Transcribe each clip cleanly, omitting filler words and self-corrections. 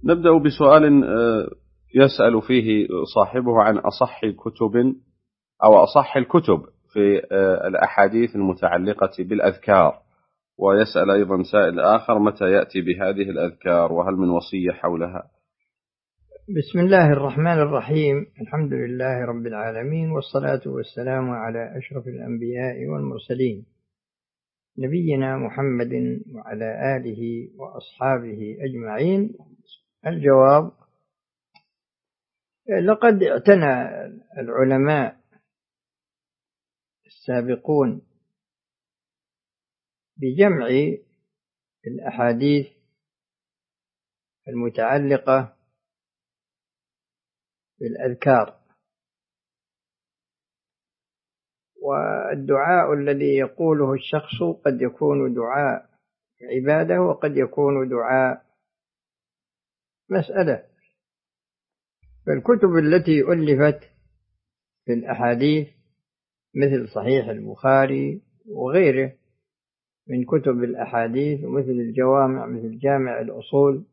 نبدأ بسؤال يسأل فيه صاحبه عن أصح كتب أو أصح الكتب في الأحاديث المتعلقة بالأذكار، ويسأل أيضا سائل آخر متى يأتي بهذه الأذكار وهل من وصية حولها؟ بسم الله الرحمن الرحيم. الحمد لله رب العالمين، والصلاة والسلام على أشرف الأنبياء والمرسلين نبينا محمد وعلى آله وأصحابه أجمعين. الجواب: لقد اعتنى العلماء السابقون بجمع الأحاديث المتعلقة بالأذكار، والدعاء الذي يقوله الشخص قد يكون دعاء عبادة وقد يكون دعاء مسألة. فالكتب التي ألفت في الأحاديث مثل صحيح البخاري وغيره من كتب الأحاديث ومثل الجوامع مثل جامع الأصول،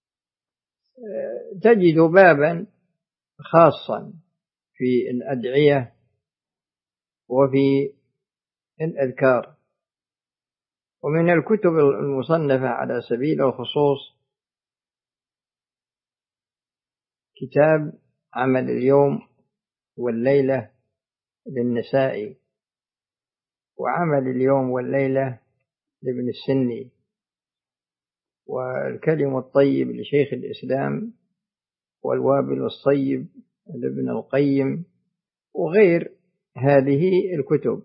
تجد بابا خاصا في الأدعية وفي الأذكار. ومن الكتب المصنفة على سبيل الخصوص كتاب عمل اليوم والليلة للنسائي، وعمل اليوم والليلة لابن السني، والكلم الطيب لشيخ الإسلام، والوابل الصيب لابن القيم، وغير هذه الكتب.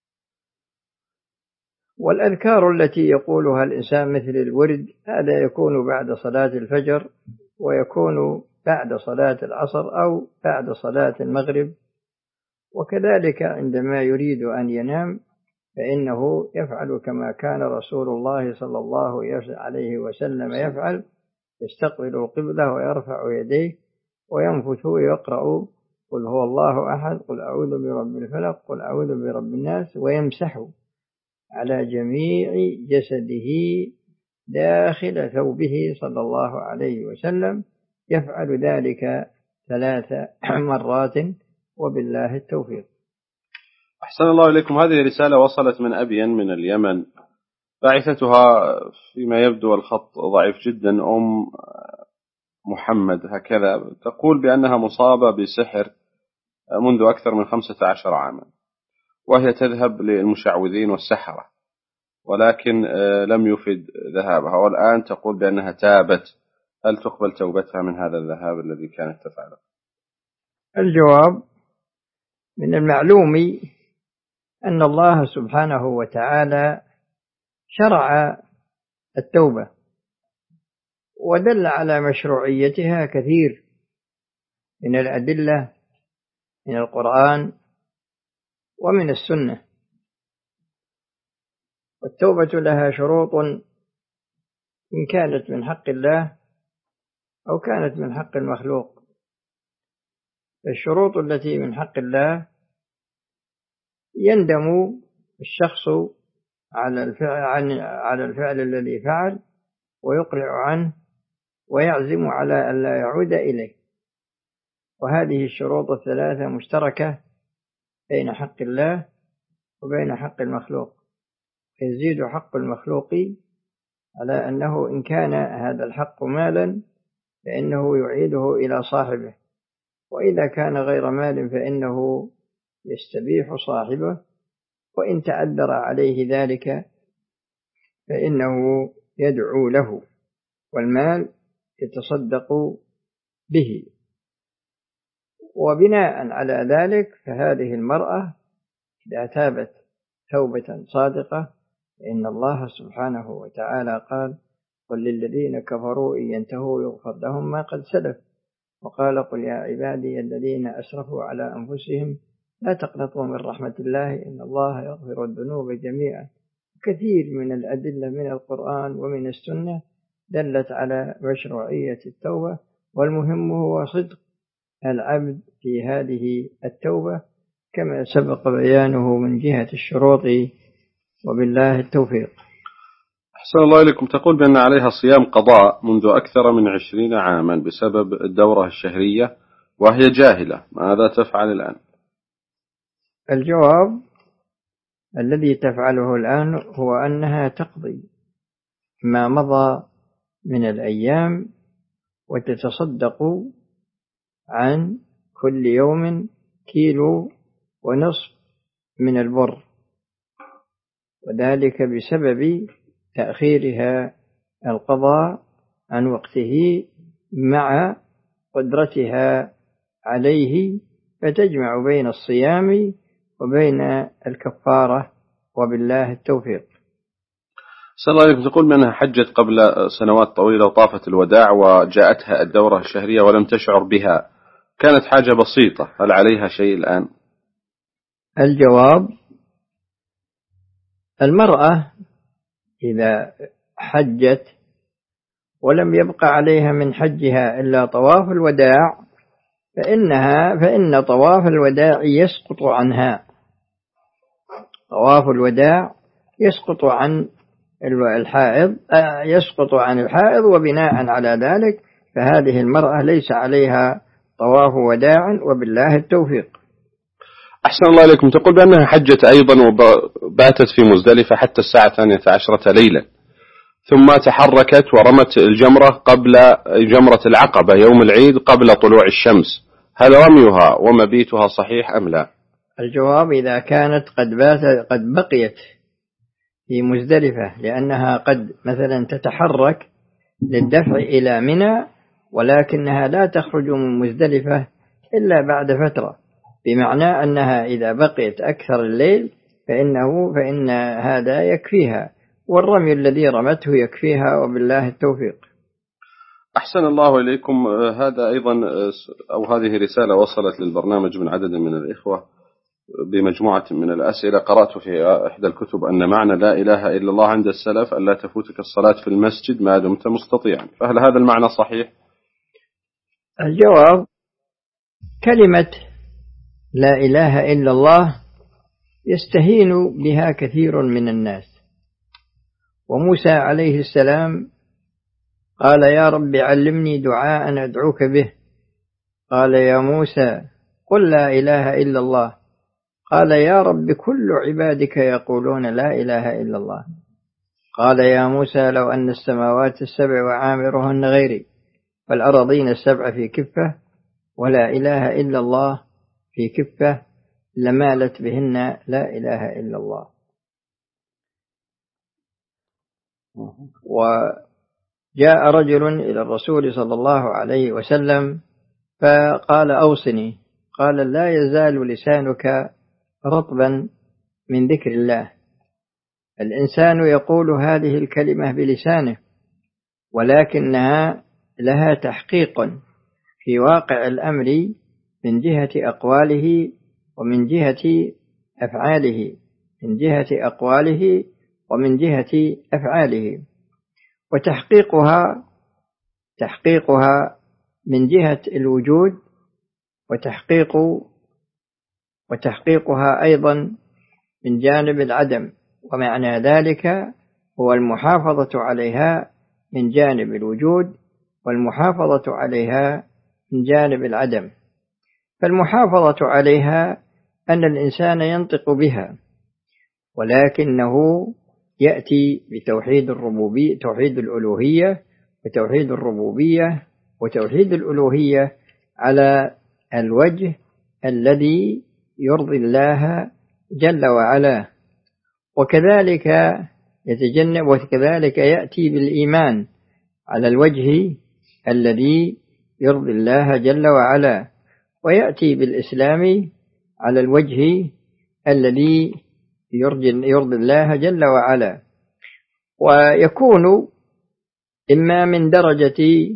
والأذكار التي يقولها الإنسان مثل الورد، هذا يكون بعد صلاة الفجر، ويكون بعد صلاة العصر أو بعد صلاة المغرب، وكذلك عندما يريد أن ينام فإنه يفعل كما كان رسول الله صلى الله عليه وسلم يفعل، يستقبل القبلة ويرفع يديه وينفث ويقرأ قل هو الله أحد، قل أعوذ برب الفلق، قل أعوذ برب الناس، ويمسح على جميع جسده داخل ثوبه صلى الله عليه وسلم. يفعل ذلك 3 مرات، وبالله التوفيق. أحسن الله إليكم. هذه رسالة وصلت من أبين من اليمن، باعثتها فيما يبدو الخط ضعيف جدا، محمد هكذا، تقول بأنها مصابة بسحر منذ أكثر من 15 عاما، وهي تذهب للمشعوذين والسحرة، ولكن لم يفد ذهابها، والآن تقول بأنها تابت. هل تقبل توبتها من هذا الذهاب الذي كانت تفعله؟ الجواب: من المعلوم أن الله سبحانه وتعالى شرع التوبة، ودل على مشروعيتها كثير من الأدلة من القرآن ومن السنة. والتوبة لها شروط، إن كانت من حق الله أو كانت من حق المخلوق. الشروط التي من حق الله يندم الشخص على الفعل الذي فعل ويقلع عنه ويعزم على أن لا يعود إليه، وهذه الشروط 3 مشتركة بين حق الله وبين حق المخلوق. يزيد حق المخلوق على أنه إن كان هذا الحق مالا فإنه يعيده إلى صاحبه، وإذا كان غير مال فإنه يستبيح صاحبه، وإن تعذر عليه ذلك فإنه يدعو له، والمال يتصدق به. وبناء على ذلك فهذه المرأة إذا تابت توبة صادقة فإن الله سبحانه وتعالى قال: قل للذين كفروا إن ينتهوا يغفر لهم ما قد سلف، وقال: قل يا عبادي الذين أسرفوا على أنفسهم لا تقنطوا من رحمة الله إن الله يغفر الذنوب جميعا. كثير من الأدلة من القرآن ومن السنة دلت على مشروعية التوبة، والمهم هو صدق العبد في هذه التوبة كما سبق بيانه من جهة الشروط، وبالله التوفيق. أحسن الله إليكم. تقول بأن عليها صيام قضاء منذ أكثر من 20 عاما بسبب الدورة الشهرية وهي جاهلة، ماذا تفعل الآن؟ الجواب: الذي تفعله الآن هو أنها تقضي ما مضى من الأيام وتتصدق عن كل يوم 1.5 كيلو من البر، وذلك بسبب تأخيرها القضاء عن وقته مع قدرتها عليه، فتجمع بين الصيام وبين الكفارة، وبالله التوفيق. أحسن الله إليكم. تقول بأنها حجت قبل سنوات طويلة وطافت الوداع وجاءتها الدورة الشهرية ولم تشعر بها، كانت حاجة بسيطة، هل عليها شيء الآن؟ الجواب: المرأة إذا حجت ولم يبق عليها من حجها إلا طواف الوداع فإن طواف الوداع يسقط عنها. طواف الوداع يسقط عن الحائض، وبناء على ذلك فهذه المرأة ليس عليها طواف وداع، وبالله التوفيق. أحسن الله إليكم. تقول بأنها حجت أيضا وباتت في مزدلفة حتى الساعة 12 ليلا، ثم تحركت ورمت الجمرة قبل جمرة العقبة يوم العيد قبل طلوع الشمس، هل رميها ومبيتها صحيح أم لا؟ الجواب: إذا كانت قد بقيت في مزدلفة، لأنها قد مثلا تتحرك للدفع إلى منى، ولكنها لا تخرج من مزدلفة إلا بعد فترة، بمعنى أنها إذا بقيت أكثر الليل فإن هذا يكفيها، والرمي الذي رمته يكفيها، وبالله التوفيق. أحسن الله إليكم. هذا أيضا أو هذه رسالة وصلت للبرنامج من عدد من الإخوة بمجموعة من الأسئلة. قرأت في إحدى الكتب أن معنى لا إله إلا الله عند السلف أن لا تفوتك الصلاة في المسجد ما دمت مستطيعا، فهل هذا المعنى صحيح؟ الجواب: كلمة لا إله إلا الله يستهين بها كثير من الناس، وموسى عليه السلام قال: يا رب علمني دعاء أدعوك به. قال: يا موسى قل لا إله إلا الله. قال: يا رب كل عبادك يقولون لا إله إلا الله. قال: يا موسى لو أن السماوات السبع وعامرهن غيري والأرضين السبع في كفة ولا إله إلا الله في كفة لمالت بهن لا إله إلا الله. وجاء رجل إلى الرسول صلى الله عليه وسلم فقال: أوصني. قال: لا يزال لسانك رطبا من ذكر الله. الإنسان يقول هذه الكلمة بلسانه، ولكنها لها تحقيق في واقع الأمر من جهة أقواله ومن جهة أفعاله، وتحقيقها من جهة الوجود، وتحقيقها أيضا من جانب العدم، ومعنى ذلك هو المحافظة عليها من جانب الوجود والمحافظة عليها من جانب العدم. فالمحافظة عليها أن الإنسان ينطق بها، ولكنه يأتي بتوحيد الربوبية، توحيد الألوهية وتوحيد الربوبية وتوحيد الألوهية على الوجه الذي يرضي الله جل وعلا، وكذلك يأتي بالإيمان على الوجه الذي يرضي الله جل وعلا، ويأتي بالإسلام على الوجه الذي يرضي الله جل وعلا، ويكون إما من درجة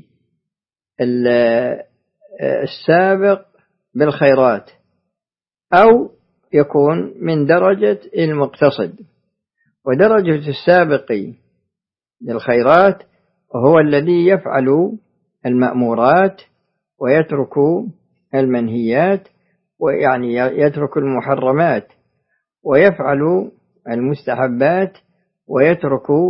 السابق بالخيرات أو يكون من درجة المقتصد. ودرجة السابق بالخيرات وهو الذي يفعل المأمورات ويترك المنهيات، ويعني يترك المحرمات ويفعل المستحبات ويترك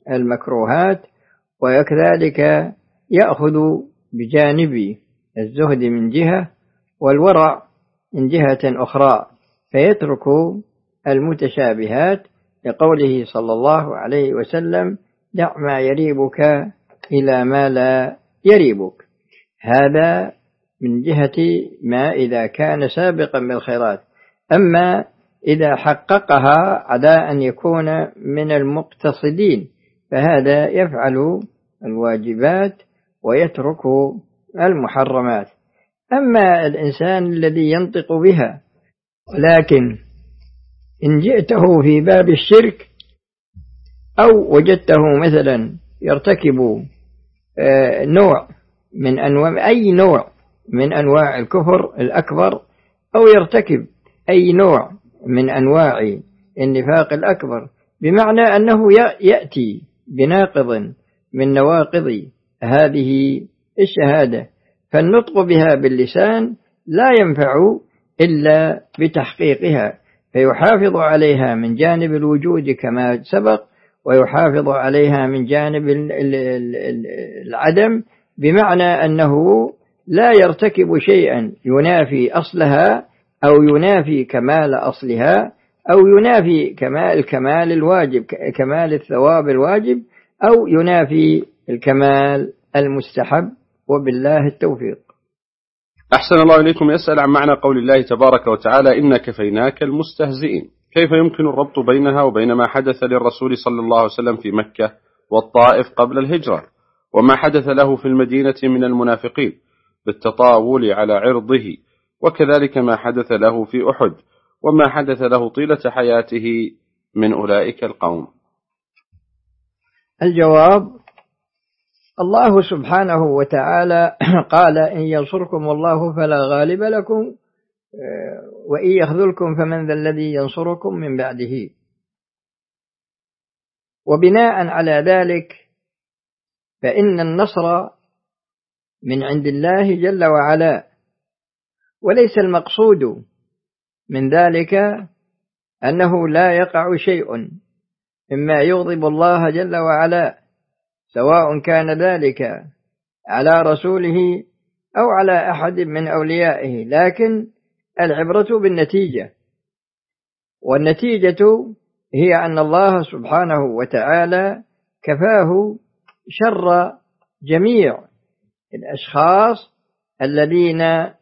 المكروهات، وكذلك يأخذ بجانب الزهد من جهة والورع من جهة أخرى، فيترك المتشابهات، لقوله صلى الله عليه وسلم: دع ما يريبك إلى ما لا يريبك. هذا من جهة ما إذا كان سابقا بالخيرات. أما إذا حققها على أن يكون من المقتصدين فهذا يفعل الواجبات ويترك المحرمات. أما الإنسان الذي ينطق بها ولكن إن جئته في باب الشرك أو وجدته مثلا يرتكب نوع من أنواع أي نوع من أنواع الكفر الأكبر، أو يرتكب أي نوع من أنواع النفاق الأكبر، بمعنى أنه يأتي بناقض من نواقض هذه الشهادة، فالنطق بها باللسان لا ينفع إلا بتحقيقها، فيحافظ عليها من جانب الوجود كما سبق، ويحافظ عليها من جانب العدم، بمعنى أنه لا يرتكب شيئا ينافي أصلها أو ينافي كمال أصلها أو ينافي كمال الواجب، كمال الثواب الواجب، أو ينافي الكمال المستحب، وبالله التوفيق. أحسن الله إليكم. يسأل عن معنى قول الله تبارك وتعالى: إنا كفيناك المستهزئين، كيف يمكن الربط بينها وبين ما حدث للرسول صلى الله عليه وسلم في مكة والطائف قبل الهجرة، وما حدث له في المدينة من المنافقين بالتطاول على عرضه، وكذلك ما حدث له في أحد، وما حدث له طيلة حياته من أولئك القوم؟ الجواب: الله سبحانه وتعالى قال: إن ينصركم الله فلا غالب لكم، وإن يخذلكم فمن ذا الذي ينصركم من بعده. وبناء على ذلك فإن النصر من عند الله جل وعلا، وليس المقصود من ذلك أنه لا يقع شيء مما يغضب الله جل وعلا، سواء كان ذلك على رسوله أو على أحد من أوليائه، لكن العبرة بالنتيجة، والنتيجة هي أن الله سبحانه وتعالى كفاه شر جميع الأشخاص الذين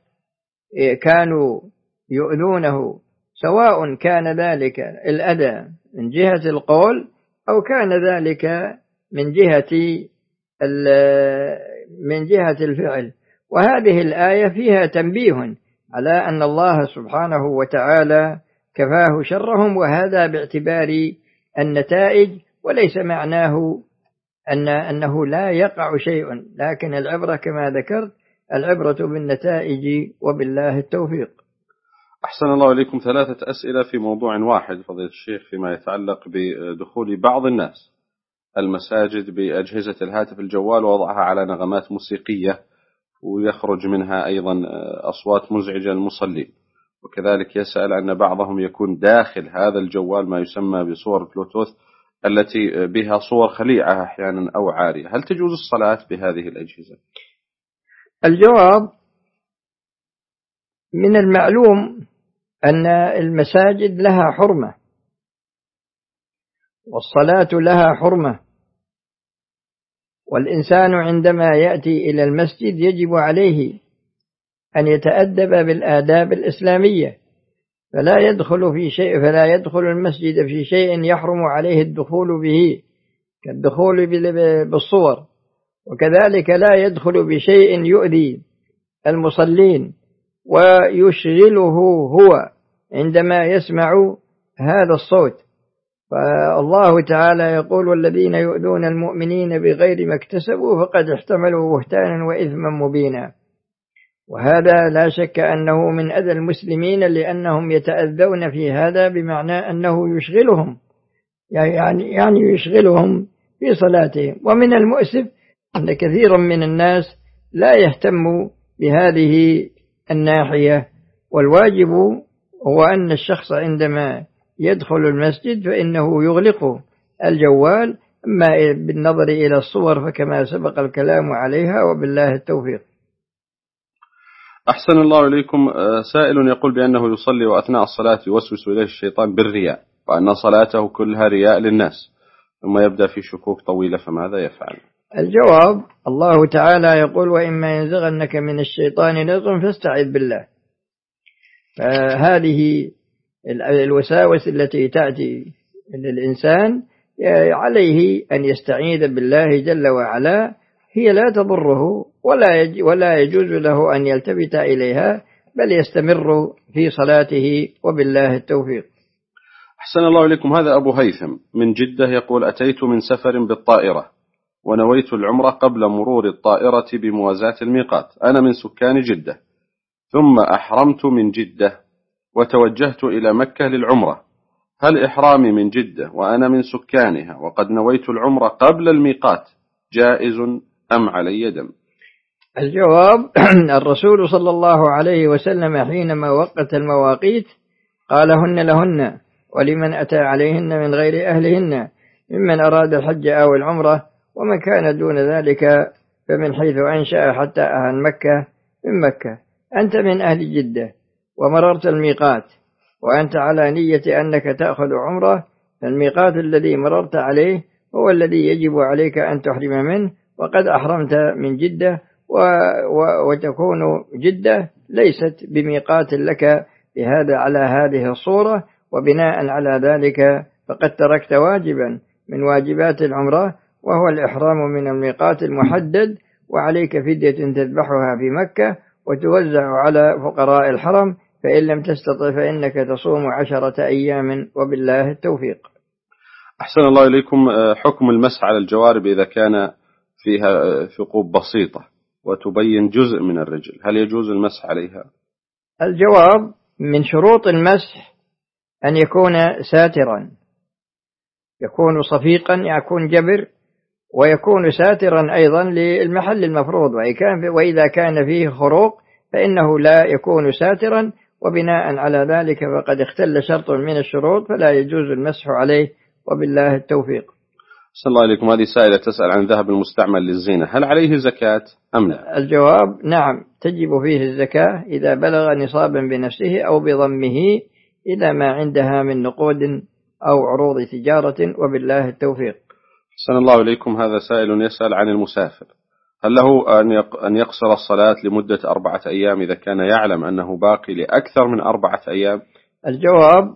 كانوا يؤذونه، سواء كان ذلك الأذى من جهة القول أو كان ذلك من جهة الفعل. وهذه الآية فيها تنبيه على أن الله سبحانه وتعالى كفاه شرهم، وهذا باعتبار النتائج، وليس معناه أنه لا يقع شيء، لكن العبرة كما ذكرت العبرة بالنتائج، وبالله التوفيق. أحسن الله إليكم. 3 أسئلة في موضوع واحد فضيلة الشيخ، فيما يتعلق بدخول بعض الناس المساجد بأجهزة الهاتف الجوال ووضعها على نغمات موسيقية، ويخرج منها أيضا أصوات مزعجة للمصلين، وكذلك يسأل أن بعضهم يكون داخل هذا الجوال ما يسمى بصور بلوتوث التي بها صور خليعة أحيانا أو عارية، هل تجوز الصلاة بهذه الأجهزة؟ الجواب: من المعلوم أن المساجد لها حرمة، والصلاة لها حرمة، والإنسان عندما يأتي إلى المسجد يجب عليه أن يتأدب بالآداب الإسلامية، فلا يدخل المسجد في شيء يحرم عليه الدخول به، كالدخول بالصور، وكذلك لا يدخل بشيء يؤذي المصلين ويشغله هو عندما يسمع هذا الصوت. فالله تعالى يقول: والذين يؤذون المؤمنين بغير ما اكتسبوا فقد احتملوا بهتانا وإثما مبينا. وهذا لا شك أنه من أذى المسلمين، لأنهم يتأذون في هذا، بمعنى أنه يشغلهم، يعني يشغلهم في صلاتهم. ومن المؤسف أن كثيرا من الناس لا يهتم بهذه الناحية، والواجب هو أن الشخص عندما يدخل المسجد فإنه يغلق الجوال، أما بالنظر إلى الصور فكما سبق الكلام عليها، وبالله التوفيق. أحسن الله إليكم. سائل يقول بأنه يصلي وأثناء الصلاة يوسوس إليه الشيطان بالرياء، وأن صلاته كلها رياء للناس، ثم يبدأ في شكوك طويلة، فماذا يفعل؟ الجواب: الله تعالى يقول: وإما ينزغنك من الشيطان نزغ فاستعذ بالله. فهذه الوساوس التي تأتي للإنسان عليه أن يستعيذ بالله جل وعلا، هي لا تضره ولا يجوز له أن يلتفت إليها، بل يستمر في صلاته، وبالله التوفيق. أحسن الله إليكم. هذا أبو هيثم من جدة يقول: أتيت من سفر بالطائرة ونويت العمرة قبل مرور الطائرة بموازاة الميقات. أنا من سكان جدة، ثم أحرمت من جدة وتوجهت إلى مكة للعمرة. هل إحرامي من جدة وأنا من سكانها وقد نويت العمرة قبل الميقات جائز أم علي دم؟ الجواب: الرسول صلى الله عليه وسلم حينما وقت المواقيت قال: هن لهن ولمن أتى عليهن من غير أهلهن ممن أراد الحج أو العمرة، ومن كان دون ذلك فمن حيث أنشأ حتى أهل مكة من مكة. أنت من أهل جدة ومررت الميقات وأنت على نية أنك تأخذ عمرة، فالميقات الذي مررت عليه هو الذي يجب عليك أن تحرم منه، وقد أحرمت من جدة، وتكون جدة ليست بميقات لك بهذا على هذه الصورة، وبناء على ذلك فقد تركت واجبا من واجبات العمرة، وهو الإحرام من الميقات المحدد، وعليك فدية تذبحها في مكة وتوزع على فقراء الحرم، فإن لم تستطع فإنك تصوم 10 أيام، وبالله التوفيق. أحسن الله إليكم. حكم المسح على الجوارب إذا كان فيها ثقوب بسيطة وتبين جزء من الرجل، هل يجوز المسح عليها؟ الجواب: من شروط المسح أن يكون ساترا، يكون صفيقا، يكون جبر، ويكون ساترا أيضا للمحل المفروض، وإذا كان فيه خروق فإنه لا يكون ساترا، وبناء على ذلك فقد اختل شرط من الشروط فلا يجوز المسح عليه، وبالله التوفيق. صلى الله عليكم. هذه سائلة تسأل عن ذهب المستعمل للزينة، هل عليه زكاة أم لا؟ الجواب: نعم، تجب فيه الزكاة إذا بلغ نصابا بنفسه أو بضمه إلى ما عندها من نقود أو عروض تجارة، وبالله التوفيق. أحسن الله إليكم. هذا سائل يسأل عن المسافر، هل له أن يقصر الصلاة لمدة 4 أيام إذا كان يعلم أنه باقي لأكثر من 4 أيام؟ الجواب: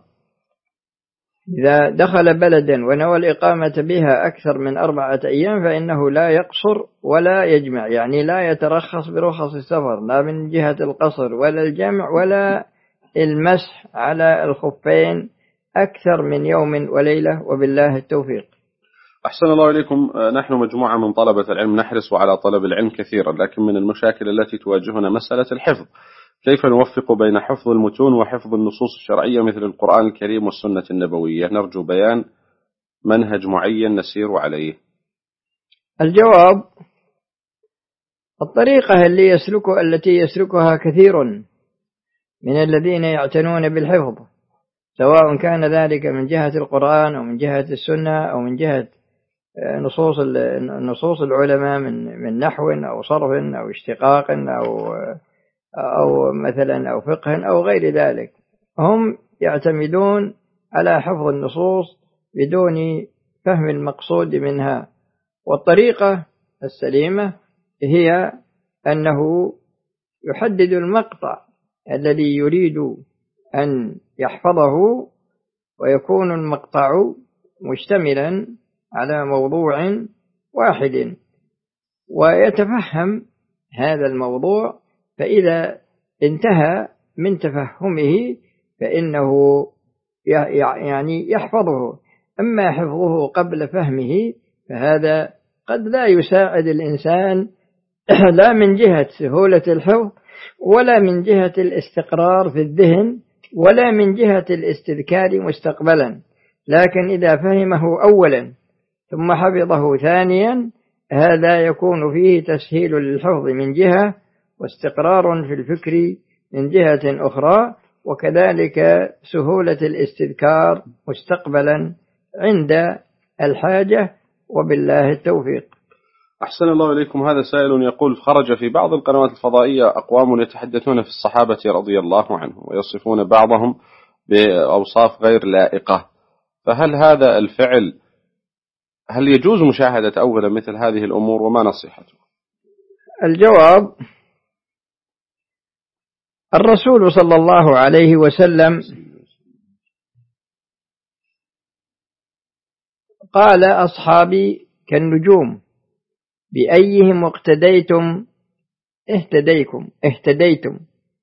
إذا دخل بلدا ونوى الإقامة بها أكثر من 4 أيام فإنه لا يقصر ولا يجمع، يعني لا يترخص برخص السفر، لا من جهة القصر ولا الجمع ولا المسح على الخفين أكثر من يوم وليلة، وبالله التوفيق. أحسن الله إليكم. نحن مجموعة من طلبة العلم نحرص على طلب العلم كثيرا، لكن من المشاكل التي تواجهنا مسألة الحفظ. كيف نوفق بين حفظ المتون وحفظ النصوص الشرعية مثل القرآن الكريم والسنة النبوية؟ نرجو بيان منهج معين نسير عليه. الجواب: الطريقة التي يسلكها كثير من الذين يعتنون بالحفظ، سواء كان ذلك من جهة القرآن أو من جهة السنة أو من جهة نصوص العلماء من نحو أو صرف أو اشتقاق أو مثلا أو فقه أو غير ذلك، هم يعتمدون على حفظ النصوص بدون فهم المقصود منها. والطريقة السليمة هي أنه يحدد المقطع الذي يريد أن يحفظه، ويكون المقطع مشتملا على موضوع واحد، ويتفهم هذا الموضوع، فإذا انتهى من تفهمه فإنه يعني يحفظه. أما حفظه قبل فهمه فهذا قد لا يساعد الإنسان لا من جهة سهولة الحفظ ولا من جهة الاستقرار في الذهن ولا من جهة الاستذكار مستقبلا، لكن إذا فهمه أولا ثم حفظه ثانيا هذا يكون فيه تسهيل للحفظ من جهة، واستقرار في الفكر من جهة أخرى، وكذلك سهولة الاستذكار مستقبلا عند الحاجة، وبالله التوفيق. أحسن الله إليكم. هذا سائل يقول: خرج في بعض القنوات الفضائية أقوام يتحدثون في الصحابة رضي الله عنهم ويصفون بعضهم بأوصاف غير لائقة، فهل هذا الفعل هل يجوز مشاهدة أولا مثل هذه الأمور، وما نصيحته؟ الجواب: الرسول صلى الله عليه وسلم قال: أصحابي كالنجوم بأيهم اقتديتم اهتديتم.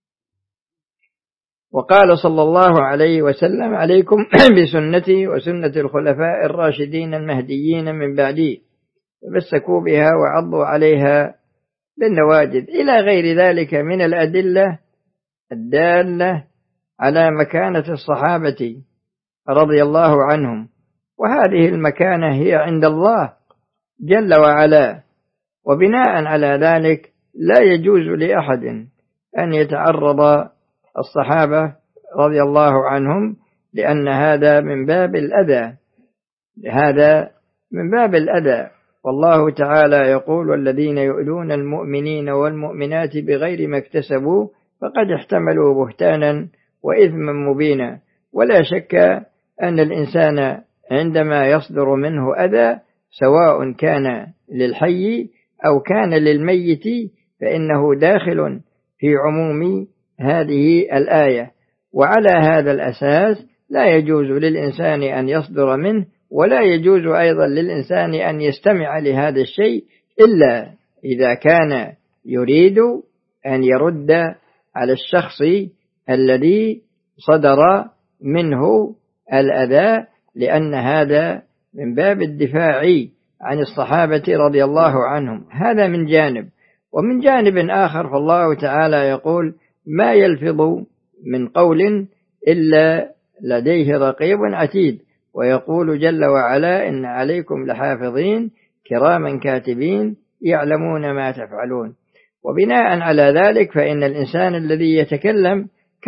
وقال صلى الله عليه وسلم: عليكم بسنتي وسنة الخلفاء الراشدين المهديين من بعدي، تمسكوا بها وعضوا عليها بالنواجذ، إلى غير ذلك من الأدلة الدالة على مكانة الصحابة رضي الله عنهم، وهذه المكانة هي عند الله جل وعلا. وبناء على ذلك لا يجوز لأحد أن يتعرض الصحابة رضي الله عنهم، لأن هذا من باب الأذى. والله تعالى يقول: والذين يؤذون المؤمنين والمؤمنات بغير ما اكتسبوا فقد احتملوا بهتانا وإثما مبينا. ولا شك أن الإنسان عندما يصدر منه أذى، سواء كان للحي أو كان للميت، فإنه داخل في عموم هذه الآية. وعلى هذا الأساس لا يجوز للإنسان أن يصدر منه، ولا يجوز أيضا للإنسان أن يستمع لهذا الشيء إلا إذا كان يريد أن يرد على الشخص الذي صدر منه الأذى، لأن هذا من باب الدفاع عن الصحابة رضي الله عنهم. هذا من جانب. ومن جانب آخر فالله تعالى يقول: ما يلفظ من قول إلا لديه رقيب عتيد. ويقول جل وعلا: إن عليكم لحافظين كراما كاتبين يعلمون ما تفعلون. وبناء على ذلك فإن الإنسان الذي يتكلم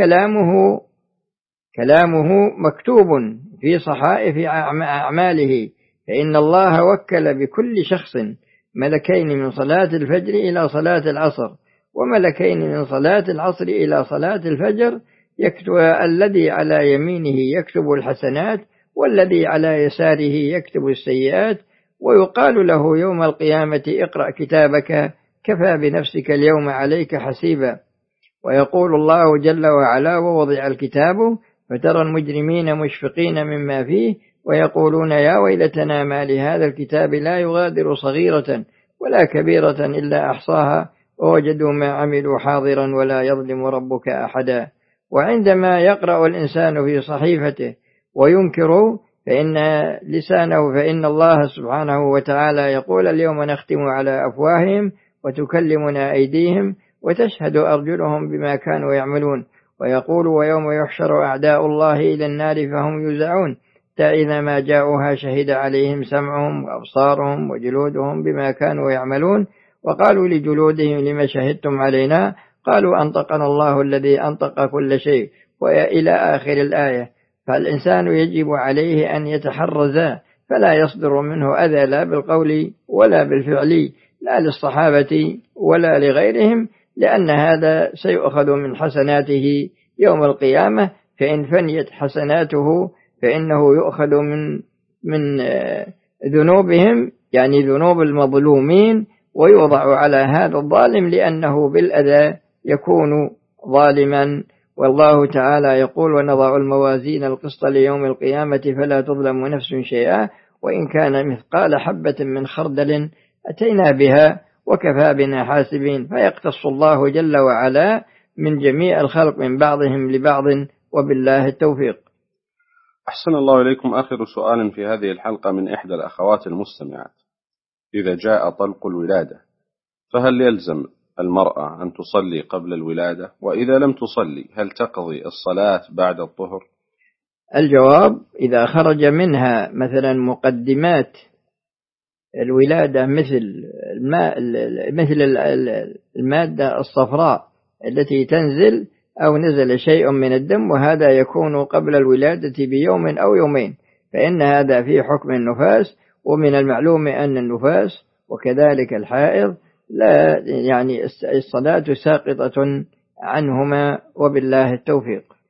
كلامه مكتوب في صحائف أعماله، فإن الله وكل بكل شخص ملكين من صلاة الفجر إلى صلاة العصر، وملكين من صلاة العصر إلى صلاة الفجر، الذي على يمينه يكتب الحسنات والذي على يساره يكتب السيئات، ويقال له يوم القيامة: اقرأ كتابك كفى بنفسك اليوم عليك حسيبا. ويقول الله جل وعلا: ووضع الكتاب فترى المجرمين مشفقين مما فيه ويقولون يا ويلتنا ما لهذا الكتاب لا يغادر صغيرة ولا كبيرة إلا أحصاها ووجدوا ما عملوا حاضرا ولا يظلم ربك أحدا. وعندما يقرأ الإنسان في صحيفته وينكر فإن الله سبحانه وتعالى يقول: اليوم نختم على أفواههم وتكلمنا أيديهم وتشهد أرجلهم بما كانوا يعملون. ويقول: ويوم يحشر أعداء الله إلى النار فهم يوزعون حتى إذا ما جاءوها شهد عليهم سمعهم وأبصارهم وجلودهم بما كانوا يعملون. وقالوا لجلودهم لما شهدتم علينا؟ قالوا أنطقنا الله الذي أنطق كل شيء، وإلى آخر الآية. فالإنسان يجب عليه أن يتحرز فلا يصدر منه أذى لا بالقول ولا بالفعل، لا للصحابة ولا لغيرهم، لأن هذا سيؤخذ من حسناته يوم القيامة، فإن فنيت حسناته فإنه يؤخذ من ذنوبهم، يعني ذنوب المظلومين، ويوضع على هذا الظالم لأنه بالأذى يكون ظالما. والله تعالى يقول: ونضع الموازين القسط ليوم القيامة فلا تظلم نفس شيئا وإن كان مثقال حبة من خردل أتينا بها وكفى بنا حاسبين. فيقتص الله جل وعلا من جميع الخلق من بعضهم لبعض، وبالله التوفيق. أحسن الله إليكم. آخر سؤال في هذه الحلقة من إحدى الأخوات المستمعات: إذا جاء طلق الولادة فهل يلزم المرأة أن تصلي قبل الولادة؟ وإذا لم تصلي هل تقضي الصلاة بعد الطهر؟ الجواب: إذا خرج منها مثلا مقدمات الولادة مثل المادة الصفراء التي تنزل، أو نزل شيء من الدم، وهذا يكون قبل الولادة بيوم أو يومين، فإن هذا في حكم النفاس، ومن المعلوم أن النفاس وكذلك الحائض لا يعني الصلاة ساقطة عنهما، وبالله التوفيق.